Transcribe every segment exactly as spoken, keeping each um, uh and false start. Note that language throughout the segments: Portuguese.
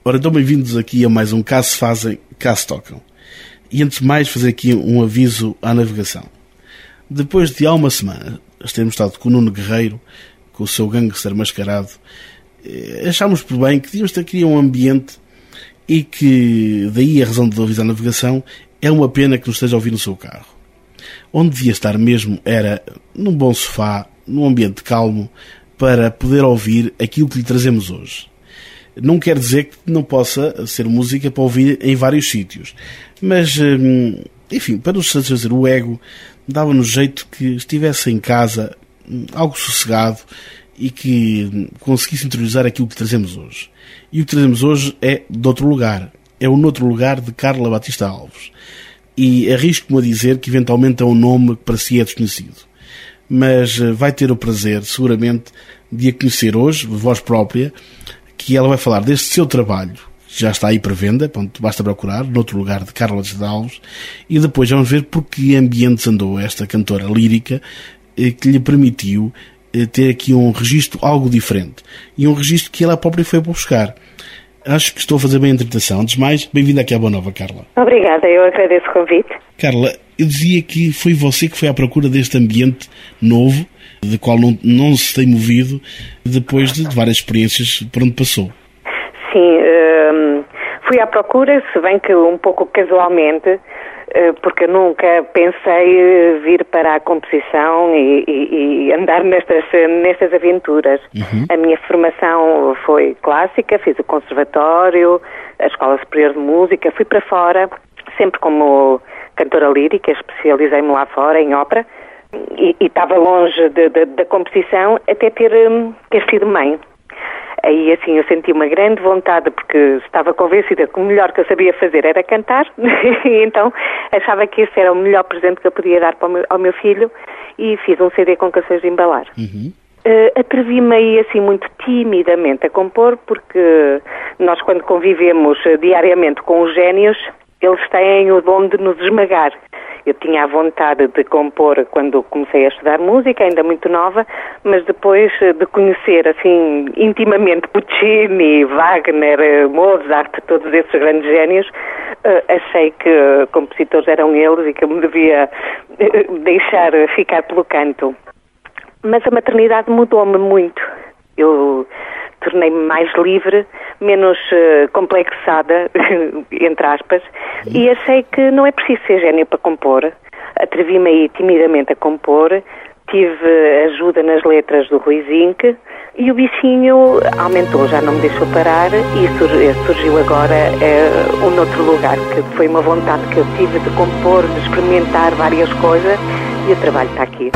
Ora, então bem-vindos aqui a mais um Cá se Fazem, Cá se Tocam. E antes de mais fazer aqui um aviso à navegação. Depois de há uma semana termos estado com o Nuno Guerreiro, com o seu gangster mascarado, achámos por bem que devíamos ter aqui um ambiente e que daí a razão de avisar a navegação é uma pena que nos esteja a ouvir no seu carro. Onde devia estar mesmo era num bom sofá, num ambiente calmo, para poder ouvir aquilo que lhe trazemos hoje. Não quer dizer que não possa ser música para ouvir em vários sítios. Mas, enfim, para nos satisfazer o ego, dava-nos jeito que estivesse em casa, algo sossegado, e que conseguisse interiorizar aquilo que trazemos hoje. E o que trazemos hoje é de outro lugar. É o Noutro Lugar de Carla Batista Alves. E arrisco-me a dizer que eventualmente é um nome que para si é desconhecido. Mas vai ter o prazer, seguramente, de a conhecer hoje, de voz própria, que ela vai falar deste seu trabalho, que já está aí para venda, pronto, basta procurar, Noutro Lugar de Carla Batista Alves, e depois vamos ver por que ambientes andou esta cantora lírica que lhe permitiu ter aqui um registro algo diferente. E um registro que ela própria foi buscar. Acho que estou a fazer bem a interpretação. Antes de mais, bem-vinda aqui à Boa Nova, Carla. Obrigada, eu agradeço o convite. Carla, eu dizia que foi você que foi à procura deste ambiente novo, de qual não, não se tem movido, depois de várias experiências por onde passou. Sim, hum, fui à procura, se bem que um pouco casualmente, porque eu nunca pensei vir para a composição e, e, e andar nestas, nestas aventuras. Uhum. A minha formação foi clássica, fiz o conservatório, a Escola Superior de Música, fui para fora, sempre como cantora lírica, especializei-me lá fora em ópera, e, e estava longe de, de, da composição até ter, ter sido mãe. Aí, assim, eu senti uma grande vontade, porque estava convencida que o melhor que eu sabia fazer era cantar, e então achava que esse era o melhor presente que eu podia dar para o meu, ao meu filho, e fiz um C D com canções de embalar. Uhum. Uh, atrevi-me aí, assim, muito timidamente a compor, porque nós, quando convivemos diariamente com os génios, eles têm o dom de nos esmagar. Eu tinha a vontade de compor quando comecei a estudar música, ainda muito nova, mas depois de conhecer, assim, intimamente Puccini, Wagner, Mozart, todos esses grandes génios, achei que compositores eram eles e que eu me devia deixar ficar pelo canto. Mas a maternidade mudou-me muito. Eu tornei-me mais livre, menos uh, complexada, entre aspas, uhum. E achei que não é preciso ser gênio para compor. Atrevi-me aí timidamente a compor, tive ajuda nas letras do Rui Zinck e o bichinho aumentou, já não me deixou parar, e surgiu agora uh, um Noutro Lugar, que foi uma vontade que eu tive de compor, de experimentar várias coisas, e o trabalho está aqui.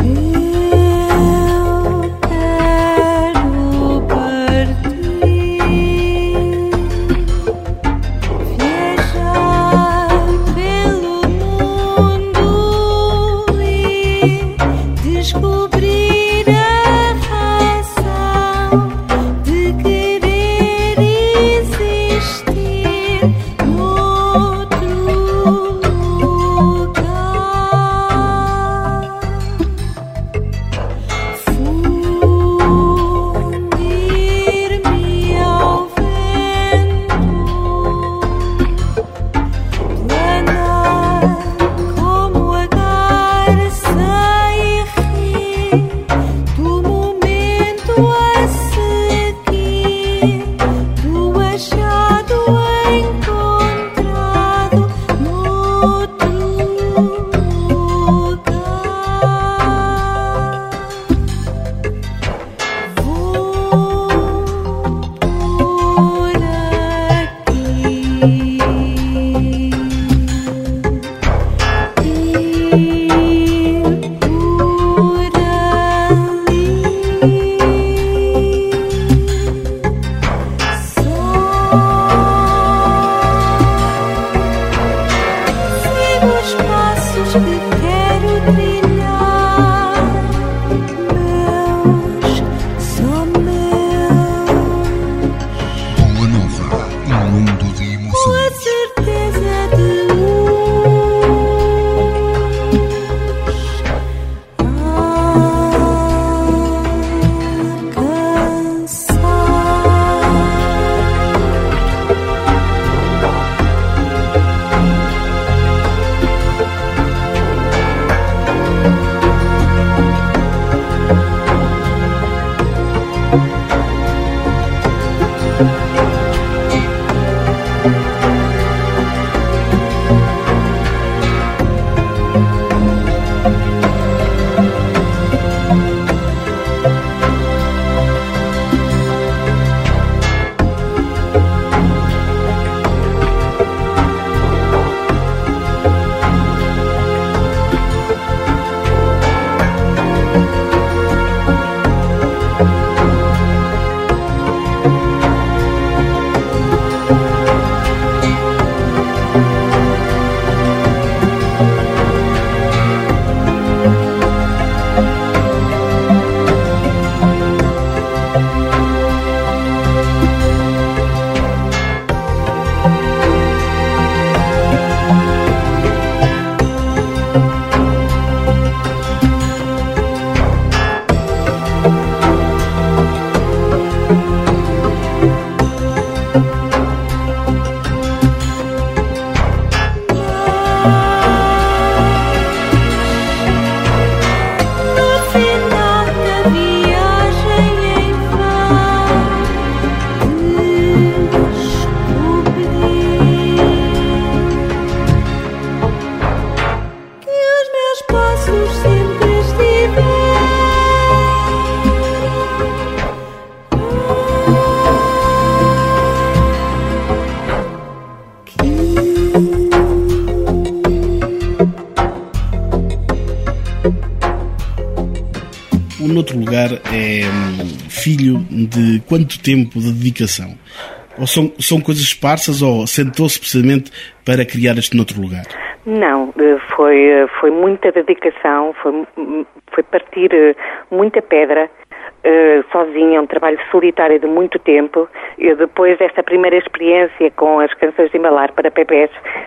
Noutro Lugar é filho de quanto tempo de dedicação? Ou são, são coisas esparsas ou sentou-se precisamente para criar este Noutro Lugar? Não, foi, foi muita dedicação, foi, foi partir muita pedra, uh, sozinha, um trabalho solitário de muito tempo. Eu, depois desta primeira experiência com as canções de embalar para bebés,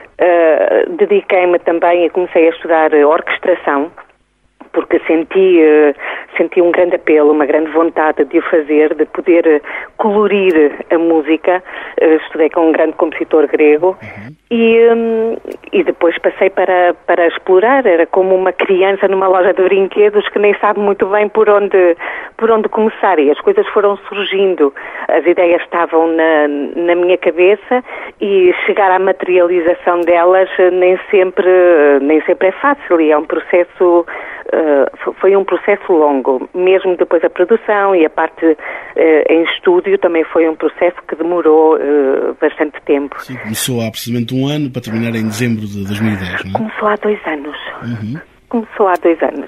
uh, dediquei-me também e comecei a estudar orquestração, porque senti, uh, senti um grande apelo, uma grande vontade de o fazer, de poder uh, colorir a música. Uh, estudei com um grande compositor grego. Uhum. E, um, e depois passei para, para explorar. Era como uma criança numa loja de brinquedos que nem sabe muito bem por onde, por onde começar. E as coisas foram surgindo. As ideias estavam na, na minha cabeça e chegar à materialização delas nem sempre, nem sempre é fácil. E é um processo... Uh, foi um processo longo, mesmo depois a produção e a parte uh, em estúdio também foi um processo que demorou uh, bastante tempo. Sim, começou há precisamente um ano para terminar em dezembro de dois mil e dez, não é? Começou há dois anos. Uhum. Começou há dois anos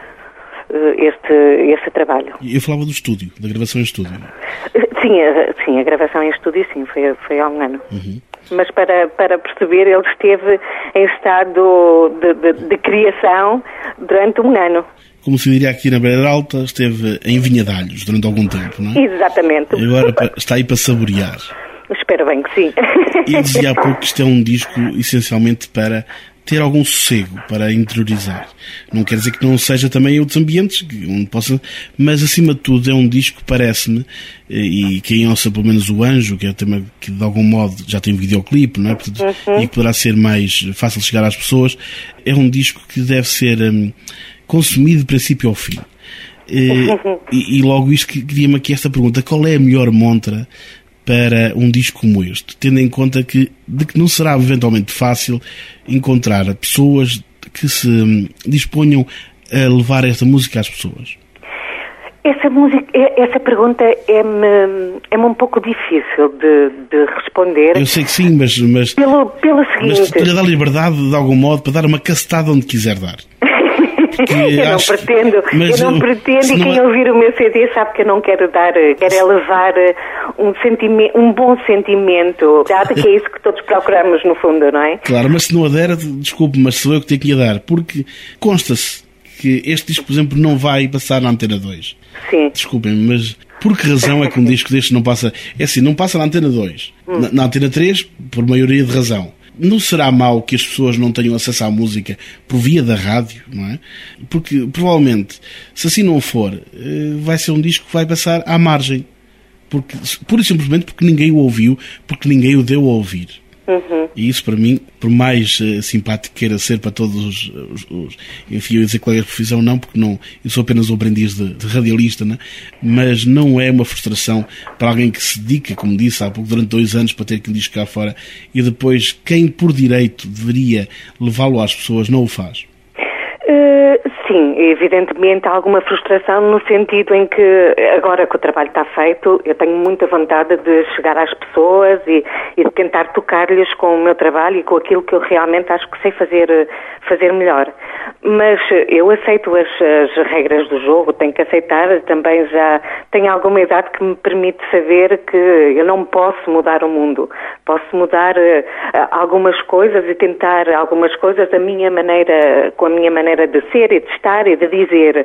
uh, este, este trabalho. Eu falava do estúdio, da gravação em estúdio. Uh, sim, a, sim, a gravação em estúdio sim, foi, foi há um ano. Uhum. Mas para, para perceber, ele esteve em estado de, de, de criação durante um ano. Como se diria aqui na Beira Alta, esteve em vinhadalhos durante algum tempo, não é? Exatamente. E agora está aí para saborear. Espero bem que sim. E eu dizia há pouco que isto é um disco essencialmente para ter algum sossego, para interiorizar. Não quer dizer que não seja também outros ambientes, onde possa, mas acima de tudo é um disco, parece-me, e quem ouça pelo menos o Anjo, que é um tema que de algum modo já tem um videoclipe, não é? Portanto, uhum. E que poderá ser mais fácil de chegar às pessoas, é um disco que deve ser um, consumido de princípio ao fim. Uhum. E, e logo isto que queria-me aqui esta pergunta: qual é a melhor montra para um disco como este, tendo em conta que, de que não será eventualmente fácil encontrar pessoas que se disponham a levar esta música às pessoas? Essa, música, essa pergunta é-me, é-me um pouco difícil de, de responder. Eu sei que sim, mas, mas, pelo, pelo seguinte... mas estou-lhe a dar liberdade, de algum modo, para dar uma cacetada onde quiser dar. Eu não pretendo, que, eu não pretendo e quem é... ouvir o meu C D sabe que eu não quero dar, quero é levar um, sentimento, um bom sentimento, dado que é isso que todos procuramos no fundo, não é? Claro, mas se não a der, desculpe, mas sou eu que tenho que a dar, porque consta-se que este disco, por exemplo, não vai passar na Antena dois. Sim. Desculpem, mas por que razão é que um disco deste não passa? É assim, não passa na Antena dois, hum. na, na Antena três, por maioria de razão. Não será mau que as pessoas não tenham acesso à música por via da rádio, não é? Porque, provavelmente, se assim não for, vai ser um disco que vai passar à margem. Porque, pura e simplesmente porque ninguém o ouviu, porque ninguém o deu a ouvir. Uhum. E isso, para mim, por mais uh, simpático queira ser para todos os, os, os enfim, eu ia dizer colegas de profissão, não, porque não, eu sou apenas um aprendiz de, de radialista, né? Mas não é uma frustração para alguém que se dedica, como disse há pouco, durante dois anos para ter que disco cá fora e depois quem por direito deveria levá-lo às pessoas não o faz. Uh, sim, evidentemente há alguma frustração no sentido em que agora que o trabalho está feito eu tenho muita vontade de chegar às pessoas e, e de tentar tocar-lhes com o meu trabalho e com aquilo que eu realmente acho que sei fazer, fazer melhor. Mas eu aceito as, as regras do jogo, tenho que aceitar, também já tenho alguma idade que me permite saber que eu não posso mudar o mundo. Posso mudar uh, algumas coisas e tentar algumas coisas da minha maneira, com a minha maneira de ser e de estar e de dizer.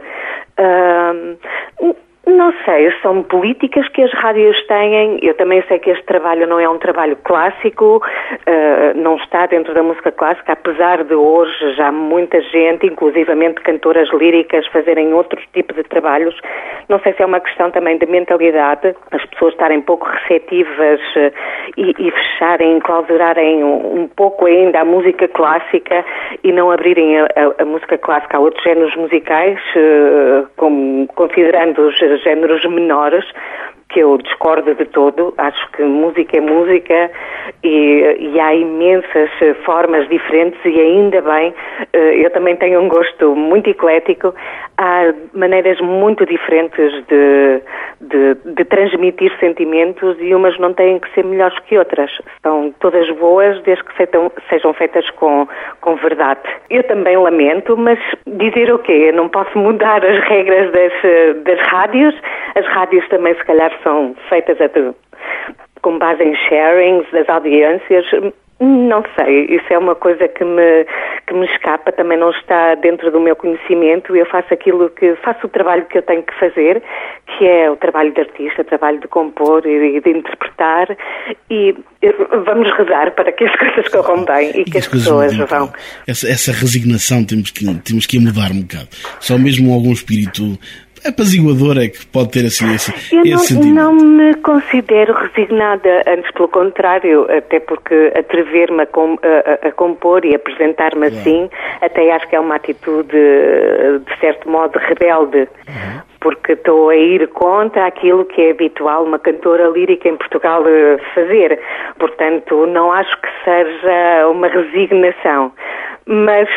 Uh, não sei, são políticas que as rádios têm. Eu também sei que este trabalho não é um trabalho clássico, uh, não está dentro da música clássica, apesar de hoje já muita gente, inclusivamente cantoras líricas, fazerem outro tipo de trabalhos. Não sei se é uma questão também de mentalidade, as pessoas estarem pouco receptivas uh, e, e fecharem, clausurarem um, um pouco ainda a música clássica e não abrirem a, a, a música clássica a outros géneros musicais, uh, como, considerando os géneros menores, que eu discordo de todo. Acho que música é música, e, e há imensas formas diferentes e ainda bem, eu também tenho um gosto muito eclético, há maneiras muito diferentes de, de, de transmitir sentimentos e umas não têm que ser melhores que outras, são todas boas desde que sejam, sejam feitas com, com verdade. Eu também lamento, mas dizer o quê? Eu não posso mudar as regras das, das rádios, as rádios também se calhar são feitas a, com base em sharings das audiências. Não sei, isso é uma coisa que me, que me escapa, também não está dentro do meu conhecimento. Eu faço aquilo que, faço o trabalho que eu tenho que fazer, que é o trabalho de artista, o trabalho de compor e de interpretar, e vamos rezar para que as coisas corram bem e, e que as pessoas vão. Essa, essa resignação temos que, temos que mudar um bocado. Só mesmo algum espírito apaziguador é que pode ter assim esse, eu esse não, sentimento. não me considero resignada, antes pelo contrário, até porque atrever-me a, com, a, a compor e apresentar-me claro. assim, até acho que é uma atitude de certo modo rebelde, uhum. porque estou a ir contra aquilo que é habitual uma cantora lírica em Portugal fazer, portanto não acho que seja uma resignação. Mas,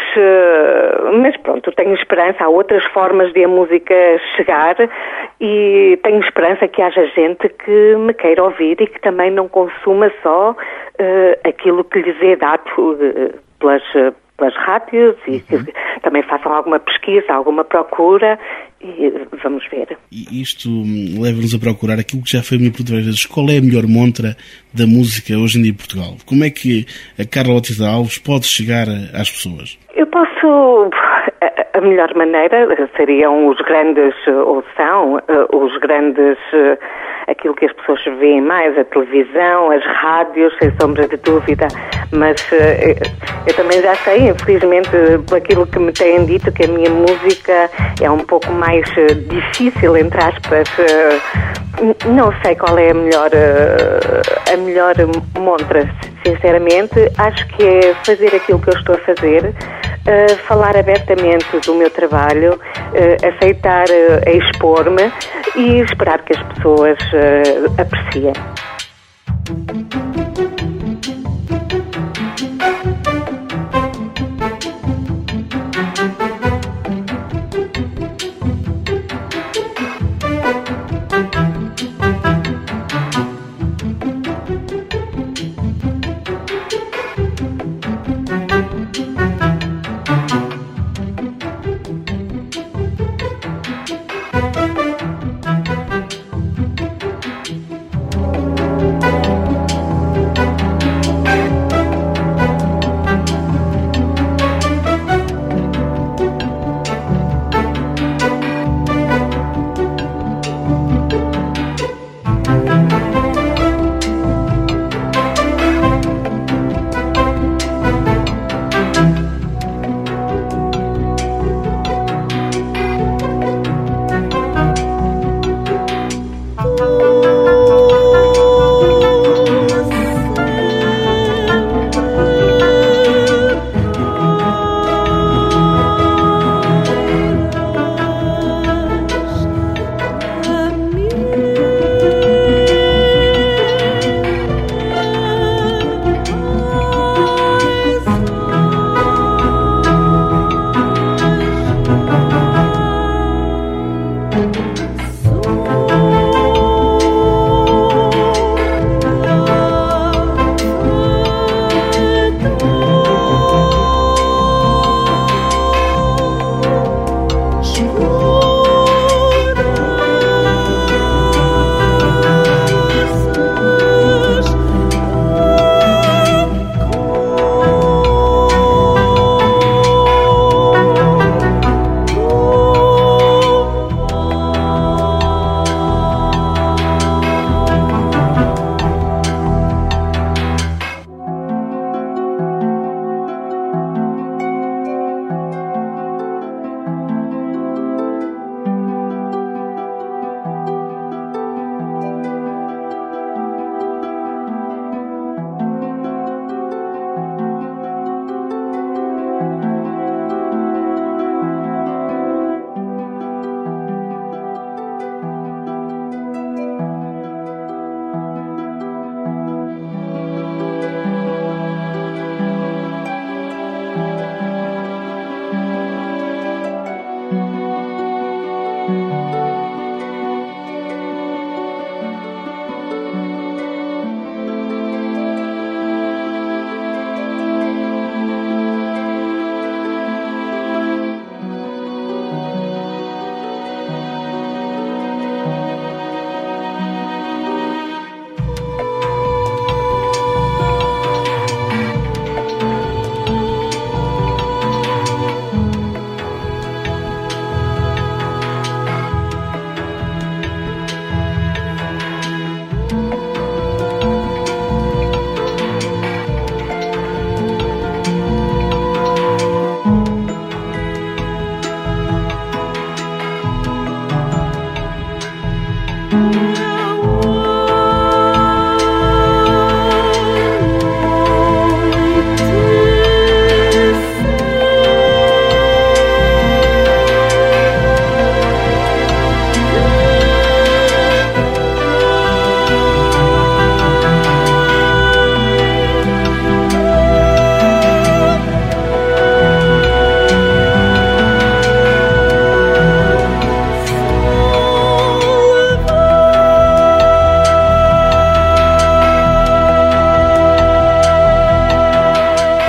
mas pronto, tenho esperança, há outras formas de a música chegar e tenho esperança que haja gente que me queira ouvir e que também não consuma só uh, aquilo que lhes é dado uh, pelas, pelas rádios e uhum. que também façam alguma pesquisa, alguma procura e vamos ver. E isto leva-nos a procurar aquilo que já foi a minha pergunta várias vezes. Qual é a melhor montra da música hoje em dia em Portugal? Como é que a Carla Batista Alves pode chegar às pessoas? Eu posso... A melhor maneira seriam os grandes, ou são os grandes, aquilo que as pessoas veem mais, a televisão, as rádios, sem sombra de dúvida, mas eu também já sei, infelizmente, por aquilo que me têm dito, que a minha música é um pouco mais difícil, entre aspas. Não sei qual é a melhor, a melhor montra, sinceramente. Acho que é fazer aquilo que eu estou a fazer, uh, falar abertamente do meu trabalho, uh, aceitar uh, expor-me e esperar que as pessoas uh, apreciem.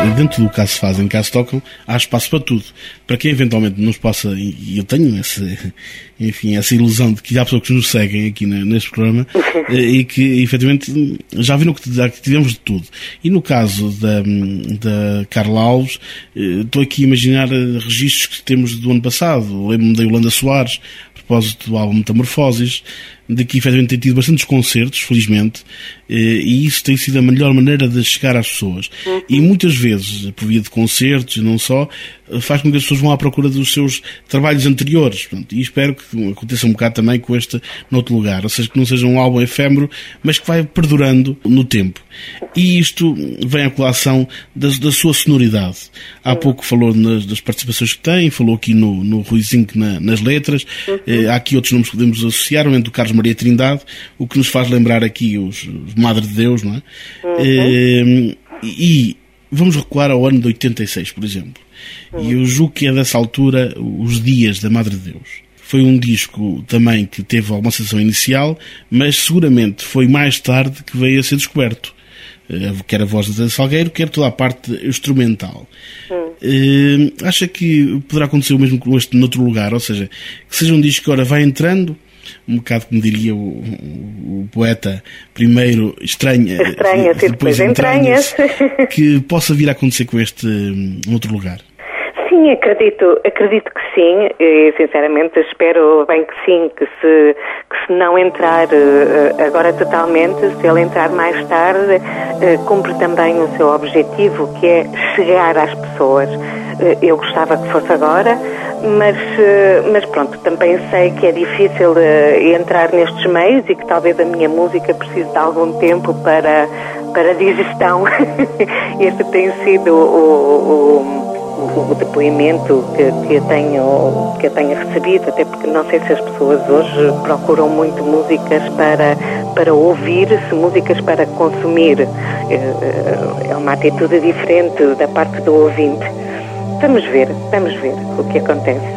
dentro do Cá se fazem, Cá se tocam, há espaço para tudo. Para quem eventualmente nos possa, e eu tenho essa, enfim, essa ilusão de que há pessoas que nos seguem aqui neste programa e que efetivamente já viram que tivemos de tudo. E no caso da, da Carla Alves, estou aqui a imaginar registros que temos do ano passado. Lembro-me da Yolanda Soares, a propósito do álbum Metamorfoses, de que efetivamente tem tido bastantes concertos, felizmente, e isso tem sido a melhor maneira de chegar às pessoas. Uhum. E muitas vezes, por via de concertos e não só, faz com que as pessoas vão à procura dos seus trabalhos anteriores. Portanto, e espero que aconteça um bocado também com este noutro lugar. Ou seja, que não seja um álbum efêmero, mas que vai perdurando no tempo. E isto vem à colação da, da sua sonoridade. Há pouco falou nas, das participações que tem, falou aqui no, no Ruizinho na, nas letras. Uhum. Eh, há aqui outros nomes que podemos associar, o do Carlos Maria Trindade, o que nos faz lembrar aqui os, os Madre de Deus, não é? Uhum. Eh, e vamos recuar ao ano de oitenta e seis, por exemplo. Uhum. E eu julgo que é dessa altura Os Dias da Madre de Deus. Foi um disco também que teve alguma sensação inicial, mas seguramente foi mais tarde que veio a ser descoberto. Quer a voz de Zé Salgueiro, quer toda a parte instrumental. Hum. Uh, acha que poderá acontecer o mesmo com este noutro lugar? Ou seja, que seja um disco que agora vai entrando, um bocado como diria o, o, o poeta, primeiro estranha, estranha depois entranhas, que possa vir a acontecer com este um, outro lugar. Sim, acredito, acredito que sim, e sinceramente espero bem que sim, que se, que se não entrar uh, agora totalmente, se ele entrar mais tarde, uh, cumpre também o seu objetivo, que é chegar às pessoas. Uh, eu gostava que fosse agora, mas, uh, mas pronto, também sei que é difícil uh, entrar nestes meios e que talvez a minha música precise de algum tempo para, para digestão. Este tem sido o... o o depoimento que, que, eu tenho, que eu tenho recebido, até porque não sei se as pessoas hoje procuram muito músicas para, para ouvir, se músicas para consumir. É uma atitude diferente da parte do ouvinte. Vamos ver, vamos ver o que acontece.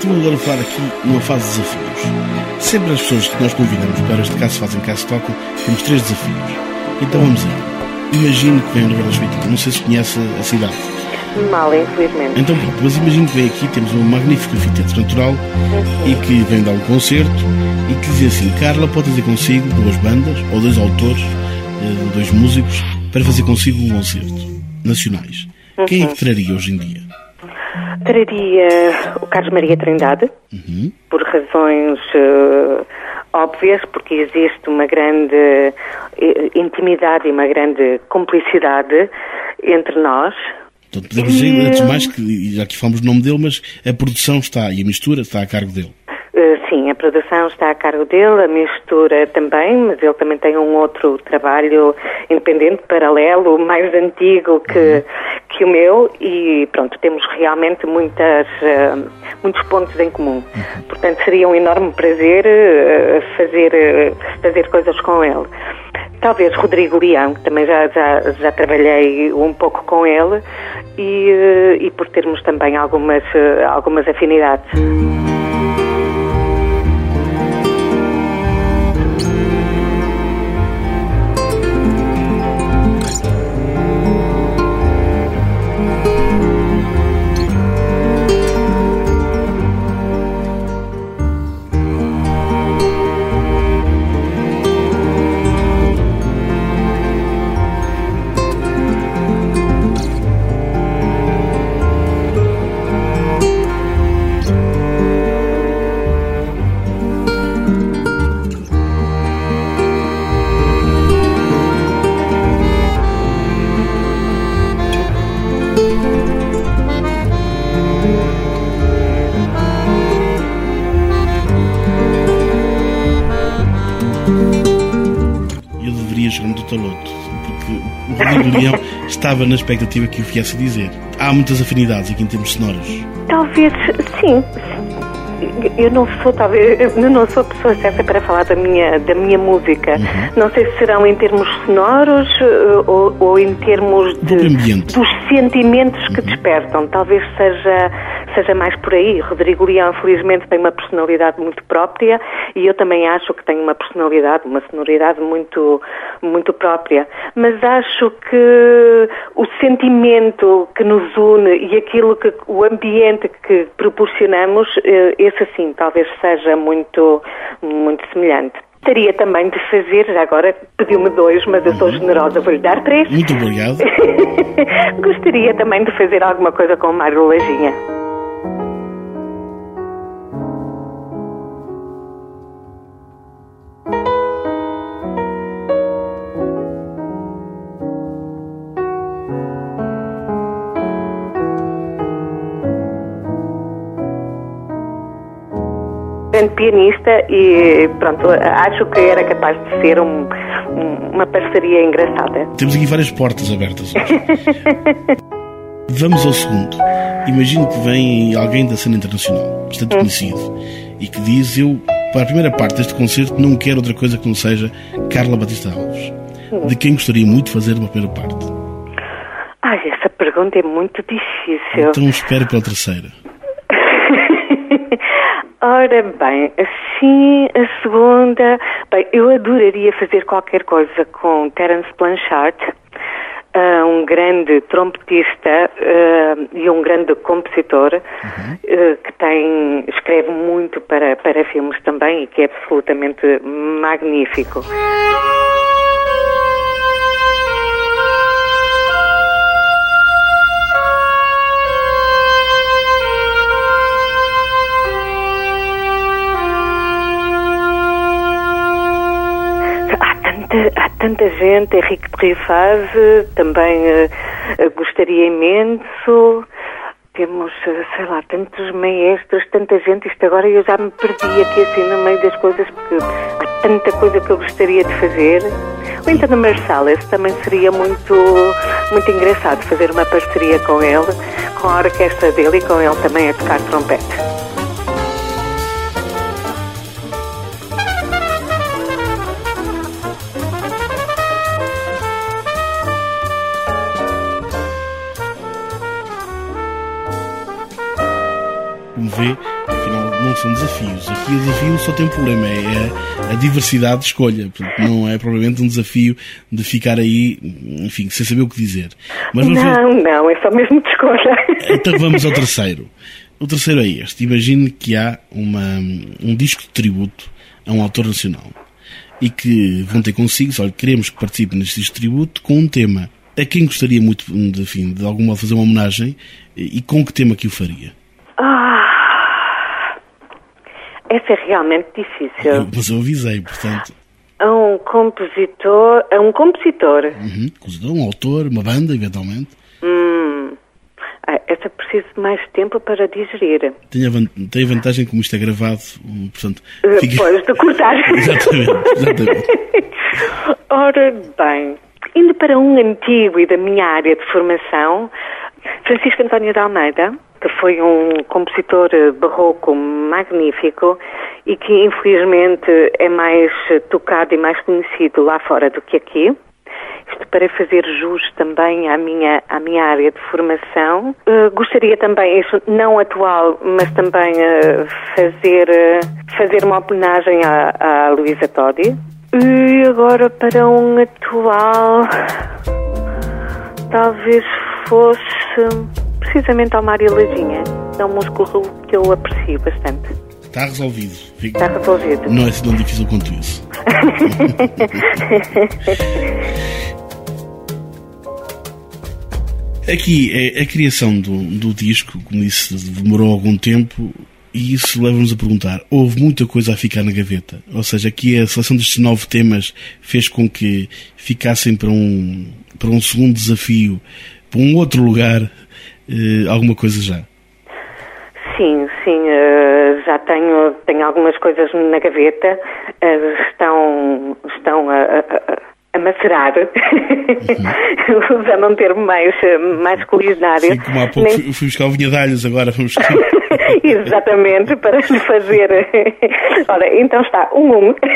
Então vamos agora falar aqui numa fase de desafios. Sempre as pessoas que nós convidamos para este caso fazem, caso tocam, temos três desafios. Então vamos aí. Imagino que vem a Novela Hospital. Não sei se conhece a cidade. Mal, infelizmente. Então pronto, mas imagino que vem aqui, temos um magnífico anfiteatro natural uhum. e que vem dar um concerto e que diz assim: Carla pode trazer consigo duas bandas ou dois autores, dois músicos, para fazer consigo um concerto nacionais. Uhum. Quem é que traria hoje em dia? Traria o Carlos Maria Trindade, uhum. por razões uh, óbvias, porque existe uma grande uh, intimidade e uma grande cumplicidade entre nós. Então, podemos e... dizer, antes de mais, que já que falamos do nome dele, mas a produção está e a mistura está a cargo dele. Uh, sim, a produção está a cargo dele, a mistura também, mas ele também tem um outro trabalho independente, paralelo, mais antigo que, uhum. que o meu, e pronto, temos realmente muitas, uh, muitos pontos em comum. Uhum. Portanto, seria um enorme prazer uh, fazer, uh, fazer coisas com ele. Talvez Rodrigo Leão, que também já, já, já trabalhei um pouco com ele, e, uh, e por termos também algumas, uh, algumas afinidades. O Rodrigo Leão estava na expectativa que o viesse dizer. Há muitas afinidades aqui em termos sonoros. Talvez, sim. Eu não sou, talvez, eu não sou a pessoa certa para falar da minha, da minha música. Uhum. Não sei se serão em termos sonoros ou, ou em termos de, dos sentimentos que uhum. despertam. Talvez seja, seja mais por aí. Rodrigo Leão, felizmente, tem uma personalidade muito própria e eu também acho que tem uma personalidade, uma sonoridade muito, muito própria. Mas acho que o sentimento que nos une e aquilo que, o ambiente que proporcionamos, esse assim, talvez seja muito, muito semelhante. Gostaria também de fazer, já agora pediu-me dois, mas eu sou generosa, vou-lhe dar três. Muito obrigado. Gostaria também de fazer alguma coisa com o Mário Lajinha. Grande pianista e pronto, acho que era capaz de ser um, um, uma parceria engraçada. Temos aqui várias portas abertas hoje. Vamos ao segundo. Imagino que vem alguém da cena internacional, bastante hum. conhecido, e que diz: eu, para a primeira parte deste concerto, não quero outra coisa que não seja Carla Batista Alves. Hum. De quem gostaria muito de fazer uma primeira parte? Ai, essa pergunta é muito difícil. Então espero pela terceira. Ora bem, assim, a segunda... Bem, eu adoraria fazer qualquer coisa com Terence Blanchard, uh, um grande trompetista uh, e um grande compositor, uhum. uh, que tem, escreve muito para, para filmes também e que é absolutamente magnífico. Há tanta gente, Henrique de Rivaz também uh, gostaria imenso. Temos, uh, sei lá, tantos maestros, tanta gente. Isto agora eu já me perdi aqui assim no meio das coisas, porque há tanta coisa que eu gostaria de fazer. O Wynton Marsalis também seria muito, muito engraçado fazer uma parceria com ele, com a orquestra dele e com ele também a tocar trompete. O como vê, afinal, não são desafios. Aqui o desafio só tem um problema, é a, a diversidade de escolha. Portanto, não é provavelmente um desafio de ficar aí, enfim, sem saber o que dizer. Mas não, ver... não, é só mesmo de escolha. Então vamos ao terceiro. O terceiro é este. Imagine que há uma, um disco de tributo a um autor nacional e que vão ter consigo, olha, queremos que participe neste disco de tributo com um tema a quem gostaria muito, de, enfim, de algum modo fazer uma homenagem, e com que tema que o faria? Ah, essa é realmente difícil. Eu, mas eu avisei, portanto... A um compositor... A um compositor? Uhum, compositor, um autor, uma banda, eventualmente. Hum... Ah, essa preciso de mais tempo para digerir. Tem a, van- tem a vantagem como isto é gravado, portanto... Fica... Depois de cortar. Exatamente, exatamente. Ora bem, indo para um antigo e da minha área de formação, Francisco António de Almeida, que foi um compositor barroco magnífico e que infelizmente é mais tocado e mais conhecido lá fora do que aqui. Isto para fazer jus também à minha, à minha área de formação. Uh, gostaria também, isso não atual, mas também uh, fazer, uh, fazer uma homenagem à, à Luísa Todi. E agora para um atual, talvez fosse precisamente ao Mário Lajinha. É um músico que eu aprecio bastante. Está resolvido. Fica... Está resolvido. Não é assim tão difícil quanto isso. Aqui, é a criação do, do disco, como disse, demorou algum tempo, e isso leva-nos a perguntar, houve muita coisa a ficar na gaveta? Ou seja, aqui a seleção destes nove temas fez com que ficassem para um, para um segundo desafio, para um outro lugar, eh, alguma coisa já? Sim, sim, uh, já tenho, tenho algumas coisas na gaveta, uh, estão, estão a, a, a macerar, uhum. Usando um termo mais, mais culinário. Sim, como há pouco Nem... fui buscar o vinhadalhos, agora vamos buscar... Exatamente, para lhe fazer... Ora, então está um um. uh,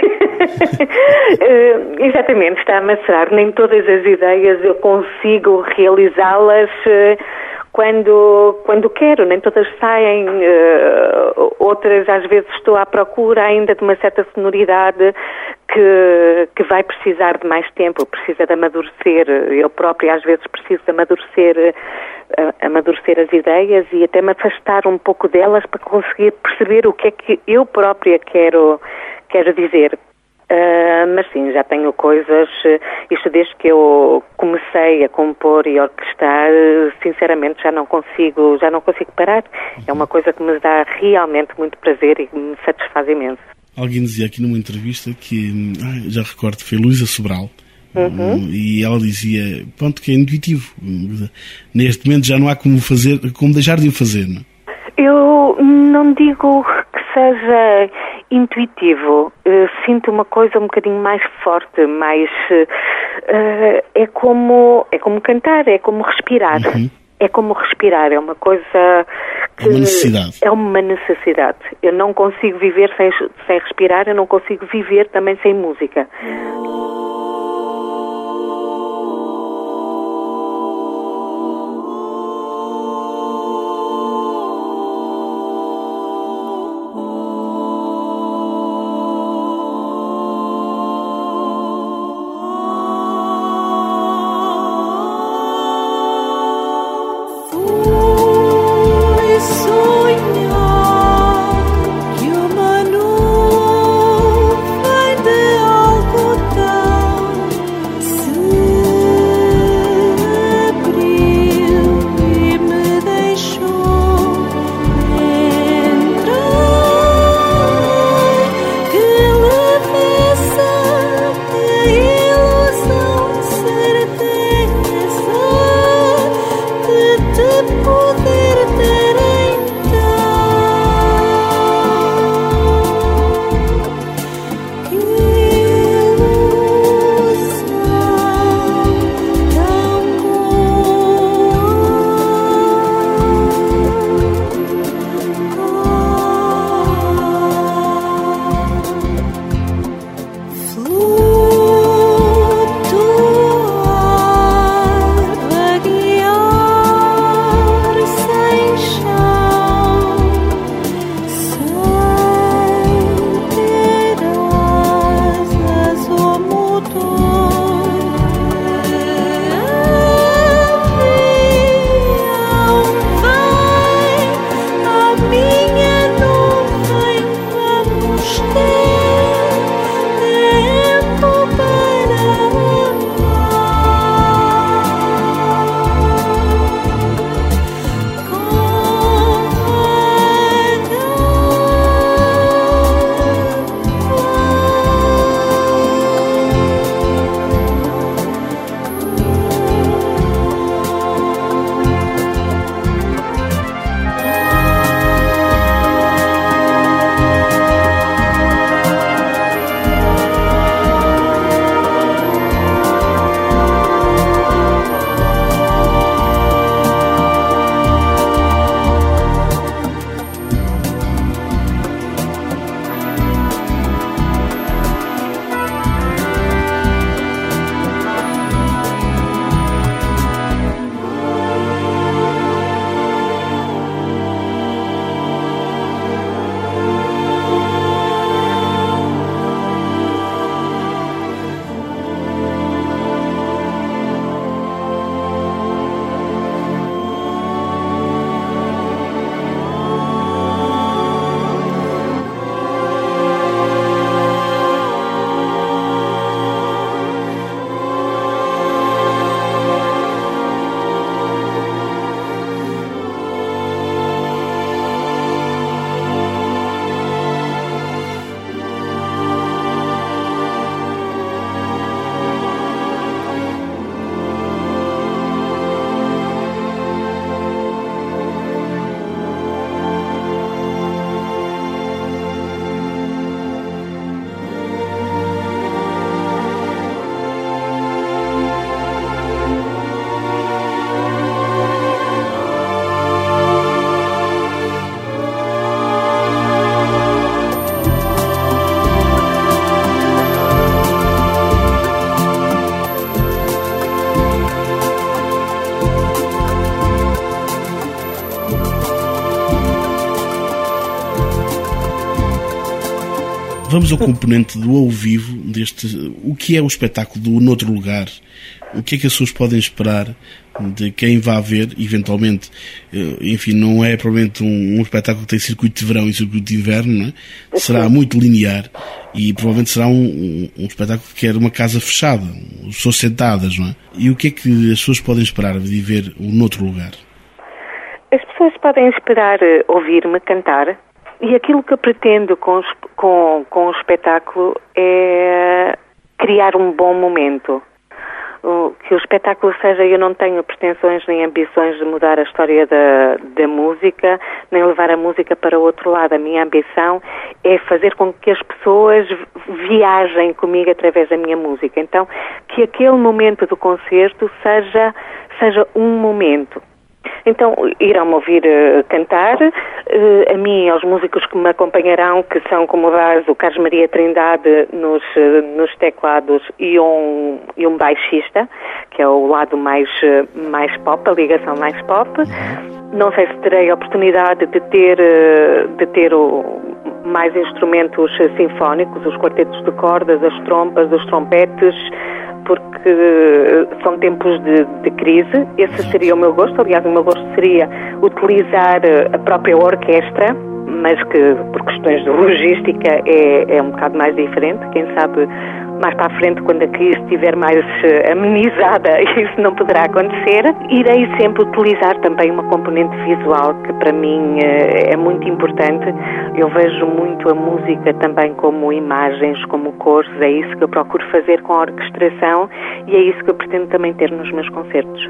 exatamente, está a macerar. Nem todas as ideias eu consigo realizá-las... Uh, Quando, quando quero, nem todas saem, uh, outras às vezes estou à procura ainda de uma certa sonoridade que, que vai precisar de mais tempo, precisa de amadurecer, eu própria às vezes preciso de amadurecer, uh, amadurecer as ideias e até me afastar um pouco delas para conseguir perceber o que é que eu própria quero, quero dizer. Uh, mas sim, já tenho coisas, isto desde que eu comecei a compor e orquestrar, sinceramente já não consigo, já não consigo parar. É uma coisa que me dá realmente muito prazer e me satisfaz imenso. Alguém dizia aqui numa entrevista que, ah, já recordo, foi Luísa Sobral, uhum. E ela dizia, pronto, que é intuitivo. Neste momento já não há como fazer, como deixar de o fazer, não? Eu não digo que seja intuitivo, uh, sinto uma coisa um bocadinho mais forte, mais uh, é como é como cantar, é como respirar, uhum. É como respirar, é uma coisa que é uma necessidade. É uma necessidade. Eu não consigo viver sem, sem respirar, eu não consigo viver também sem música. Sonhar que uma nuvem de algodão Vamos ao componente do ao vivo deste. O que é o espetáculo do Noutro Lugar? O que é que as pessoas podem esperar de quem vá ver, eventualmente? Enfim, não é provavelmente um, um espetáculo que tem circuito de verão e circuito de inverno, não é? Será muito linear e provavelmente será um, um, um espetáculo que quer uma casa fechada, pessoas sentadas, não é? E o que é que as pessoas podem esperar de ver o Noutro Lugar? As pessoas podem esperar ouvir-me cantar. E aquilo que eu pretendo com, com, com o espetáculo é criar um bom momento. O, que o espetáculo seja, eu não tenho pretensões nem ambições de mudar a história da, da música, nem levar a música para o outro lado. A minha ambição é fazer com que as pessoas viajem comigo através da minha música. Então, que aquele momento do concerto seja, seja um momento. Então, irão-me ouvir uh, cantar, uh, a mim e aos músicos que me acompanharão, que são, como dás, o Carlos Maria Trindade nos, uh, nos teclados e um, e um baixista, que é o lado mais, uh, mais pop, a ligação mais pop. Não sei se terei a oportunidade de ter, uh, de ter o, mais instrumentos uh, sinfónicos, os quartetos de cordas, as trompas, os trompetes, porque são tempos de, de crise. Esse seria o meu gosto. Aliás, o meu gosto seria utilizar a própria orquestra, mas que por questões de logística é, é um bocado mais diferente. Quem sabe mais para a frente, quando a crise estiver mais amenizada, isso não poderá acontecer. Irei sempre utilizar também uma componente visual que para mim é muito importante. Eu vejo muito a música também como imagens, como cores. É isso que eu procuro fazer com a orquestração e é isso que eu pretendo também ter nos meus concertos.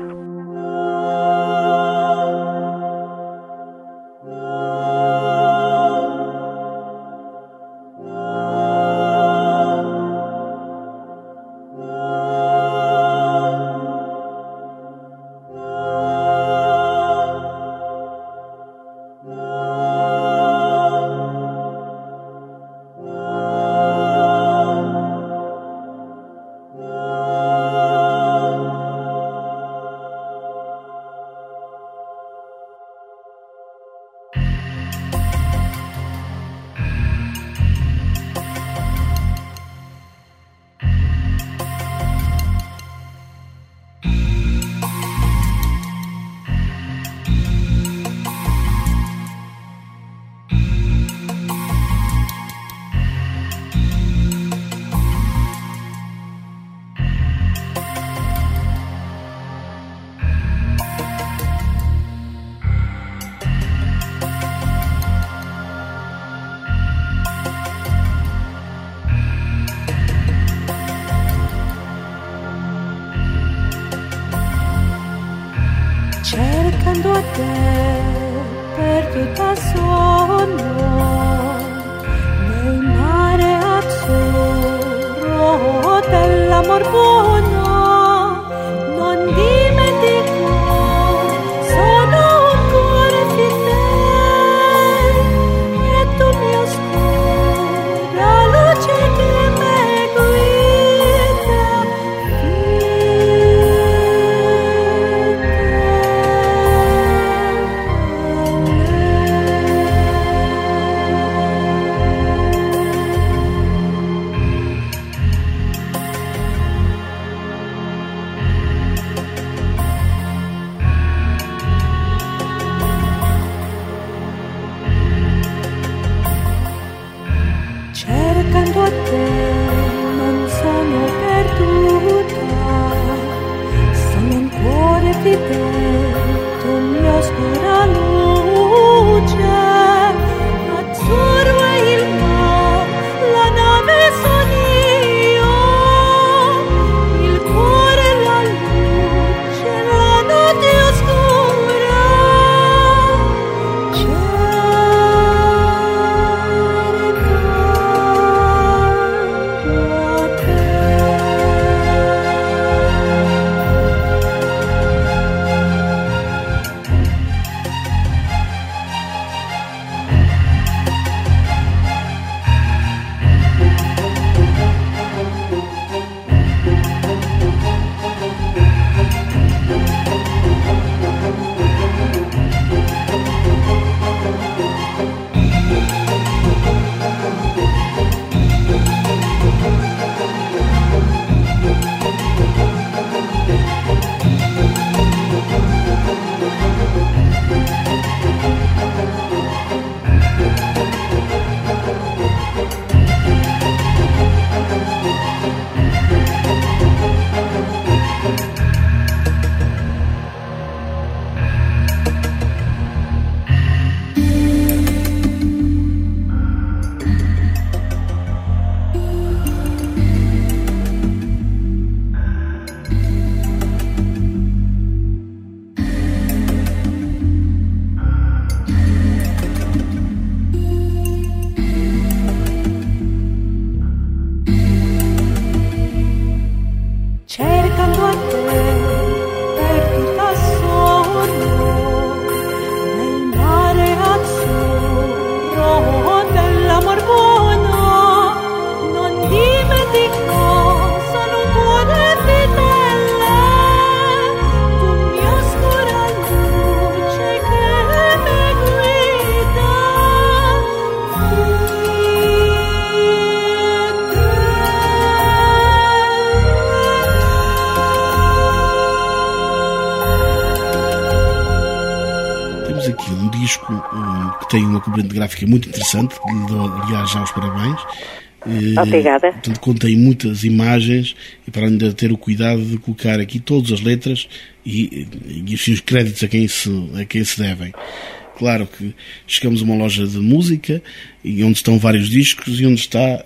disco um, que tem uma componente gráfica muito interessante, que lhe dou, aliás, já os parabéns. Obrigada. Portanto, contém muitas imagens e para além de ter o cuidado de colocar aqui todas as letras e, e assim, os créditos a quem, se, a quem se devem. Claro que chegamos a uma loja de música e onde estão vários discos e onde está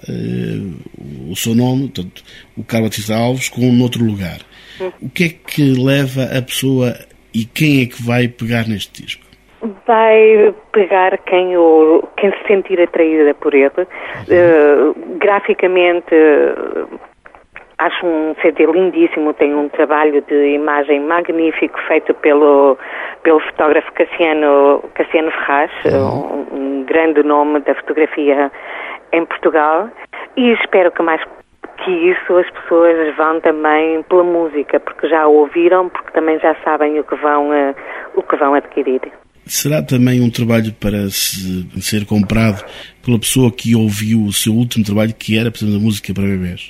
uh, o seu nome, portanto, o Carlos Batista Alves, com um outro lugar. Hum. O que é que leva a pessoa e quem é que vai pegar neste disco? Vai pegar quem, o, quem se sentir atraída por ele. Uhum. Uh, graficamente, uh, acho um C D lindíssimo, tem um trabalho de imagem magnífico feito pelo, pelo fotógrafo Cassiano, Cassiano Ferraz, uhum. um, um grande nome da fotografia em Portugal, e espero que mais que isso as pessoas vão também pela música, porque já a ouviram, porque também já sabem o que vão, uh, o que vão adquirir. Será também um trabalho para se, ser comprado pela pessoa que ouviu o seu último trabalho, que era, por exemplo, a música para bebés?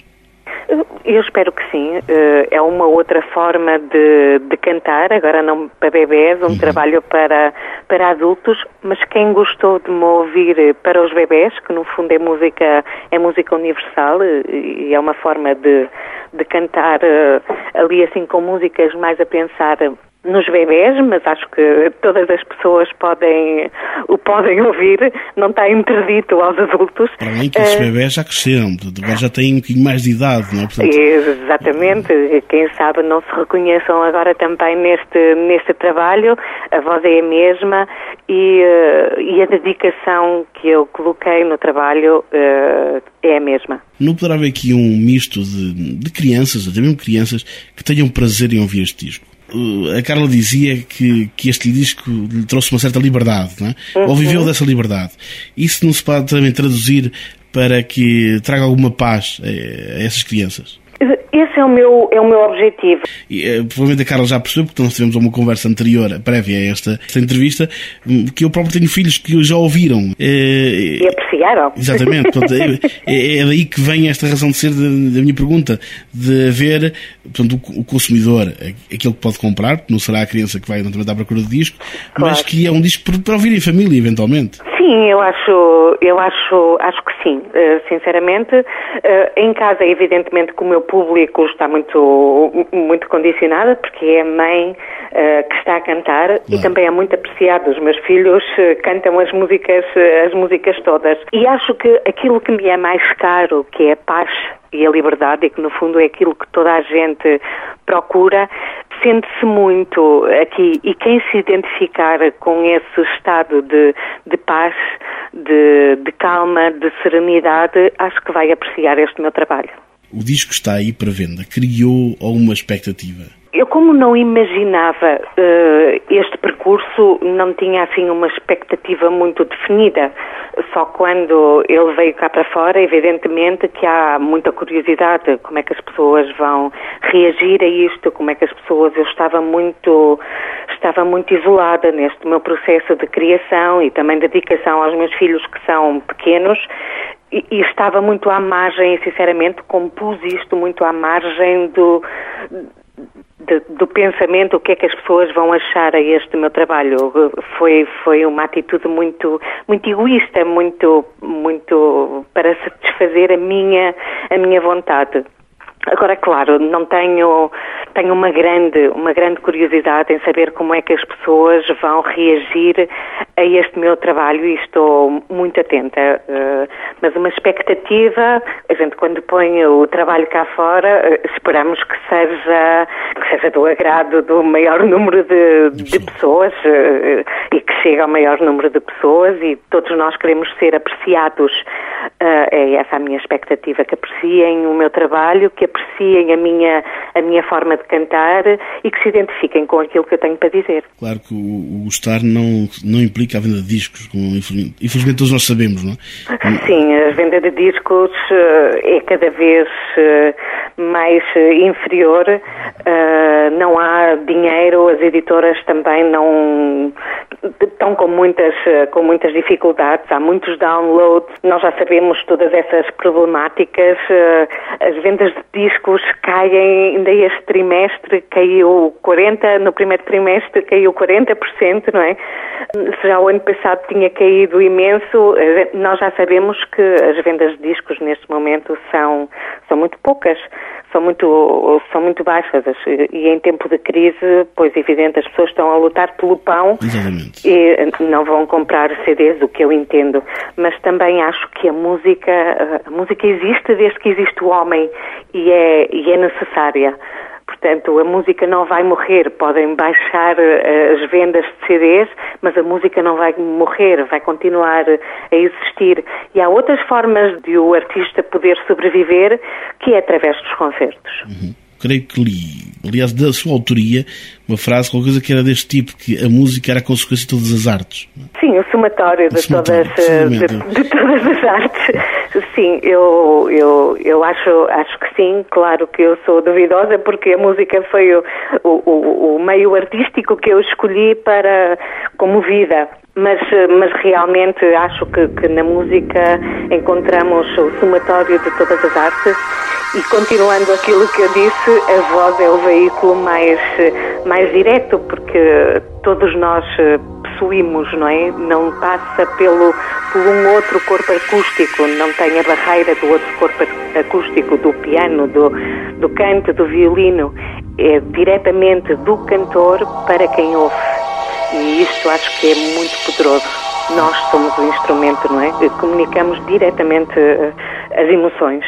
Eu espero que sim. É uma outra forma de, de cantar, agora não para bebés, um uhum. trabalho para, para adultos, mas quem gostou de me ouvir para os bebés, que no fundo é música, é música universal e é uma forma de, de cantar ali assim com músicas mais a pensar nos bebés, mas acho que todas as pessoas podem, o podem ouvir, não está interdito aos adultos. Para além que esses uh, bebés já cresceram, agora já têm um bocadinho mais de idade, não é? Portanto... Exatamente, quem sabe não se reconheçam agora também neste, neste trabalho, a voz é a mesma e, uh, e a dedicação que eu coloquei no trabalho uh, é a mesma. Não poderá haver aqui um misto de, de crianças, até mesmo crianças, que tenham prazer em ouvir este disco? A Carla dizia que, que este disco lhe trouxe uma certa liberdade, não é? Uhum. Ou viveu dessa liberdade. Isso não se pode também traduzir para que traga alguma paz a, a essas crianças? Esse é o meu, é o meu objetivo. E, uh, provavelmente a Carla já percebeu, porque nós tivemos uma conversa anterior, prévia a esta, esta entrevista, que eu próprio tenho filhos que já ouviram. Uh, e apreciaram. Exatamente. Portanto, é, é daí que vem esta razão de ser da, da minha pergunta, de haver portanto, o, o consumidor, aquele que pode comprar, não será a criança que vai naturalmente à procura do disco, claro. Mas que é um disco para, para ouvir em família, eventualmente. Sim, eu acho, eu acho, acho que sim, uh, sinceramente. Uh, em casa, evidentemente, que o meu público está muito, muito condicionado, porque é a mãe uh, que está a cantar, claro. E também é muito apreciado. Os meus filhos uh, cantam as músicas, uh, as músicas todas. E acho que aquilo que me é mais caro, que é a paz e a liberdade, e que no fundo é aquilo que toda a gente procura, sente-se muito aqui, e quem se identificar com esse estado de, de paz, de, de calma, de serenidade, acho que vai apreciar este meu trabalho. O disco está aí para venda. Criou alguma expectativa? Eu, como não imaginava uh, este percurso, não tinha assim uma expectativa muito definida. Só quando ele veio cá para fora, evidentemente que há muita curiosidade, como é que as pessoas vão reagir a isto, como é que as pessoas... Eu estava muito, estava muito isolada neste meu processo de criação e também de dedicação aos meus filhos que são pequenos, e, e estava muito à margem, e sinceramente compus isto muito à margem do... De, do pensamento, o que é que as pessoas vão achar a este meu trabalho. Foi, foi uma atitude muito, muito egoísta, muito, muito para satisfazer a minha, a minha vontade. Agora, claro, não tenho, tenho uma grande, uma grande curiosidade em saber como é que as pessoas vão reagir a este meu trabalho e estou muito atenta. Uh, mas uma expectativa, a gente quando põe o trabalho cá fora, uh, esperamos que seja, que seja do agrado do maior número de, de pessoas uh, e que chegue ao maior número de pessoas, e todos nós queremos ser apreciados. Uh, é essa a minha expectativa, que apreciem o meu trabalho, que apreciem a minha, a minha forma de cantar e que se identifiquem com aquilo que eu tenho para dizer. Claro que o, o gostar não, não implica a venda de discos, como infelizmente, infelizmente todos nós sabemos, não é? Sim, a venda de discos uh, é cada vez uh, mais uh, inferior, uh, não há dinheiro, as editoras também não estão com muitas, uh, com muitas dificuldades, há muitos downloads, nós já sabemos todas essas problemáticas, uh, as vendas de discos caem, ainda este trimestre caiu quarenta por cento, no primeiro trimestre caiu quarenta por cento, não é? Se já o ano passado tinha caído imenso, nós já sabemos que as vendas de discos neste momento são, são muito poucas, são muito, são muito baixas. E em tempo de crise, pois evidente, as pessoas estão a lutar pelo pão. Exatamente. E não vão comprar C Ds, o que eu entendo. Mas também acho que a música, a música existe desde que existe o homem e é, e é necessária. Portanto, a música não vai morrer. Podem baixar uh, as vendas de C Ds, mas a música não vai morrer, vai continuar a existir. E há outras formas de o artista poder sobreviver, que é através dos concertos. Uhum. Creio que li, aliás, da sua autoria, uma frase, qualquer coisa que era deste tipo, que a música era a consequência de todas as artes. Sim, o somatório de, somatório, todas, de, de todas as artes. Sim, eu, eu, eu acho, acho que sim. Claro que eu sou duvidosa, porque a música foi o, o, o meio artístico que eu escolhi para, como vida. Mas, mas realmente acho que, que na música encontramos o somatório de todas as artes. E continuando aquilo que eu disse, a voz é o veículo mais, mais direto, porque todos nós possuímos, não é? Não passa pelo, por um outro corpo acústico, não tem a barreira do outro corpo acústico, do piano, do, do canto, do violino. É diretamente do cantor para quem ouve. E isto acho que é muito poderoso. Nós somos o instrumento, não é? Comunicamos diretamente as emoções.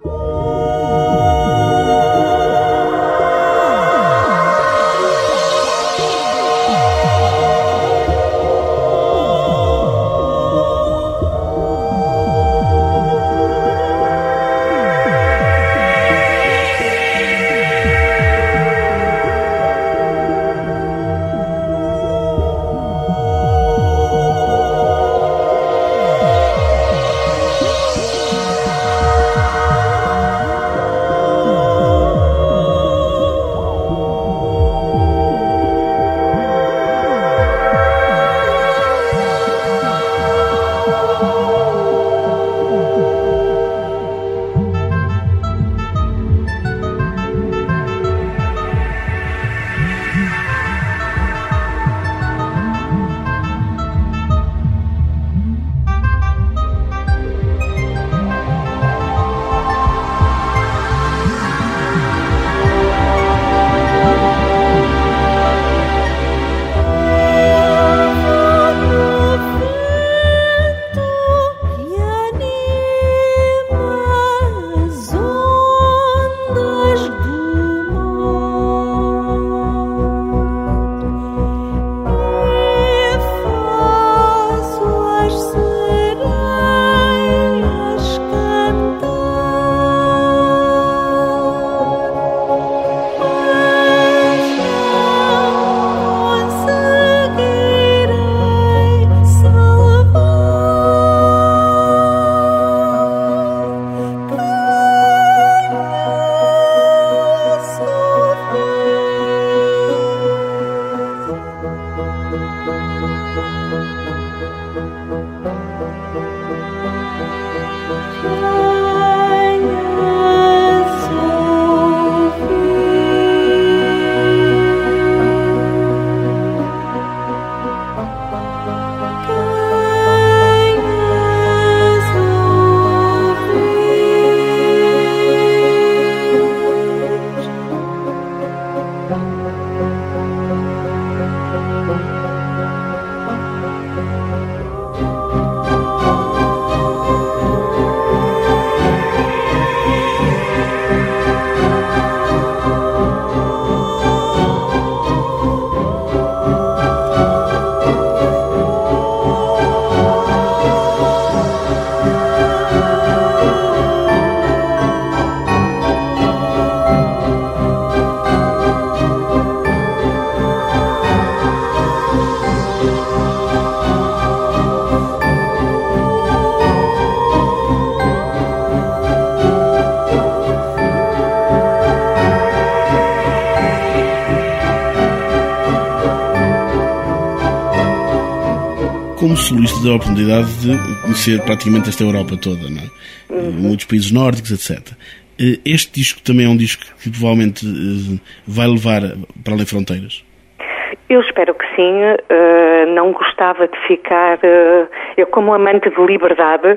como solista, deu a oportunidade de conhecer praticamente esta Europa toda, não é? Uhum. Muitos países nórdicos, etcétera. Este disco também é um disco que provavelmente vai levar para além fronteiras? Eu espero que sim. Uh, não gostava de ficar, uh, eu como amante de liberdade,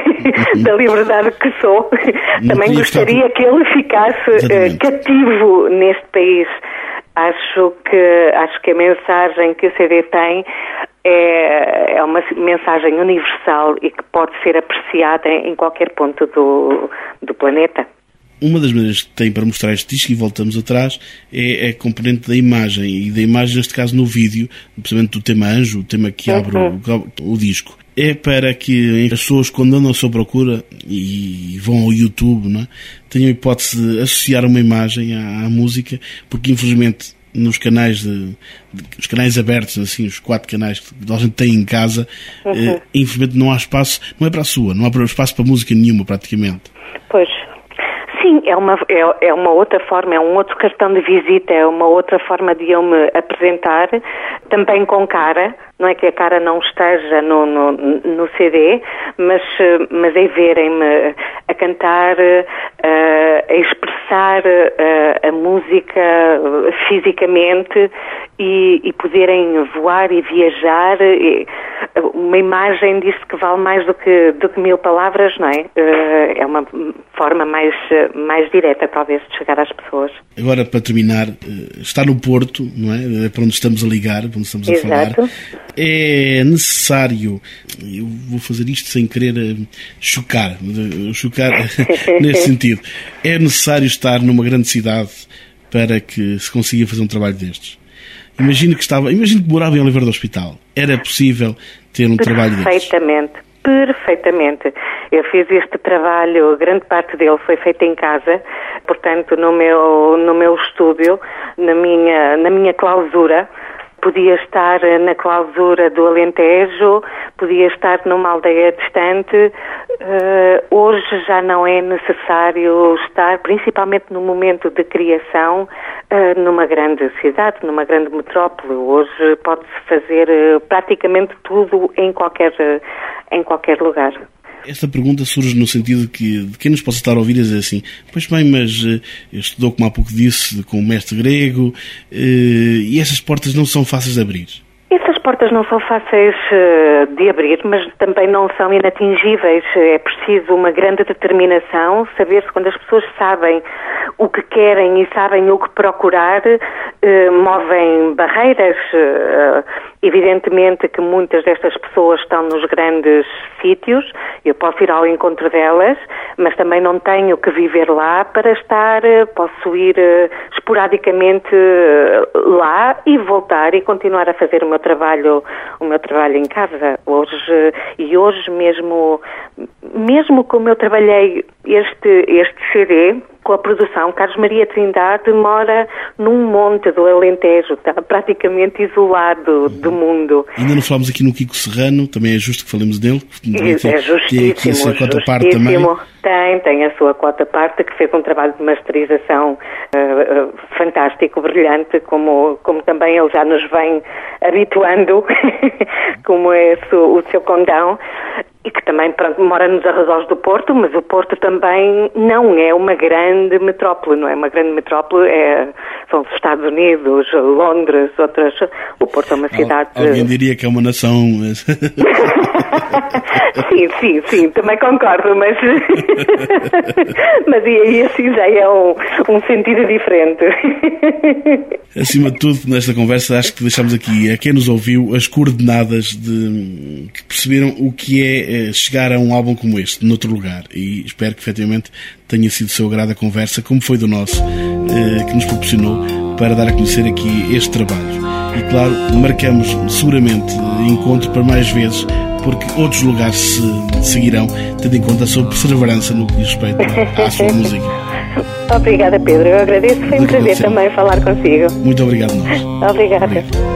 da liberdade que sou, não também gostaria que ele ficasse uh, cativo neste país. Acho que, acho que a mensagem que o C D tem é, é uma mensagem universal e que pode ser apreciada em qualquer ponto do, do planeta. Uma das maneiras que tem para mostrar este disco, e voltamos atrás, é a componente da imagem, e da imagem, neste caso, no vídeo, precisamente do tema Anjo, o tema que abre uhum. o, o disco. É para que as pessoas, quando andam à sua procura e vão ao YouTube, não é, tenham a hipótese de associar uma imagem à, à música, porque, infelizmente, nos canais de, de, os canais abertos, assim, os quatro canais que a gente tem em casa, uhum. eh, infelizmente não há espaço, não é para a sua, não há espaço para música nenhuma, praticamente. Pois. Sim, é uma, é, é uma outra forma, é um outro cartão de visita, é uma outra forma de eu me apresentar, também com cara, não é que a cara não esteja no, no, no C D, mas, mas é verem-me a cantar, a, a expressar a, a música fisicamente e, e poderem voar e viajar. E, uma imagem diz que vale mais do que, do que mil palavras, não é? É uma forma mais, mais direta, talvez, de chegar às pessoas. Agora, para terminar, está no Porto, não é? É para onde estamos a ligar, para onde estamos a Exato. falar. É necessário, eu vou fazer isto sem querer chocar, chocar nesse sentido, é necessário estar numa grande cidade para que se consiga fazer um trabalho destes. Imagino que estava, imagino que morava em Oliveira do Hospital. Era possível ter um trabalho destes? Perfeitamente, perfeitamente. Eu fiz este trabalho, grande parte dele foi feito em casa, portanto, no meu, no meu estúdio, na minha, na minha clausura. Podia estar na clausura do Alentejo, podia estar numa aldeia distante. Uh, hoje já não é necessário estar, principalmente no momento de criação, uh, numa grande cidade, numa grande metrópole. Hoje pode-se fazer uh, praticamente tudo em qualquer, uh, em qualquer lugar. Esta pergunta surge no sentido que de quem nos possa estar a ouvir a dizer assim, pois bem, mas uh, estudou, como há pouco disse, com o mestre grego, uh, e essas portas não são fáceis de abrir. Essas portas não são fáceis uh, de abrir, mas também não são inatingíveis. É preciso uma grande determinação, saber-se quando as pessoas sabem o que querem e sabem o que procurar, uh, movem barreiras. Uh, evidentemente que muitas destas pessoas estão nos grandes sítios, eu posso ir ao encontro delas, mas também não tenho que viver lá para estar, posso ir uh, esporadicamente uh, lá e voltar e continuar a fazer o meu trabalho, o meu trabalho em casa. Hoje, e hoje mesmo, mesmo como eu trabalhei este, este C D, com a produção, Carlos Maria Trindade mora num monte do Alentejo, está praticamente isolado do mundo. Ainda não falámos aqui no Kiko Serrano, também é justo que falemos dele. É, é justíssimo, tem a sua cota parte também. Tem, tem a sua cota parte, que fez um trabalho de masterização uh, uh, fantástico, brilhante, como, como também ele já nos vem habituando, como é o, o seu condão. E que também, pronto, mora nos arredores do Porto, mas o Porto também não é uma grande metrópole, não é uma grande metrópole, é, são os Estados Unidos, Londres, outras... O Porto é uma cidade... Al, alguém diria que é uma nação... sim, sim, sim, também concordo, mas... mas e aí assim já é um, um sentido diferente. Acima de tudo, nesta conversa, acho que deixamos aqui a quem nos ouviu as coordenadas de que perceberam o que é chegar a um álbum como este, noutro lugar, e espero que efetivamente tenha sido do seu agrado a conversa, como foi do nosso, eh, que nos proporcionou para dar a conhecer aqui este trabalho. E claro, marcamos seguramente encontro para mais vezes, porque outros lugares se seguirão, tendo em conta a sua perseverança no que diz respeito à sua música. Obrigada, Pedro, eu agradeço, foi um prazer também falar consigo. Muito obrigado, nós. Obrigada. Obrigado.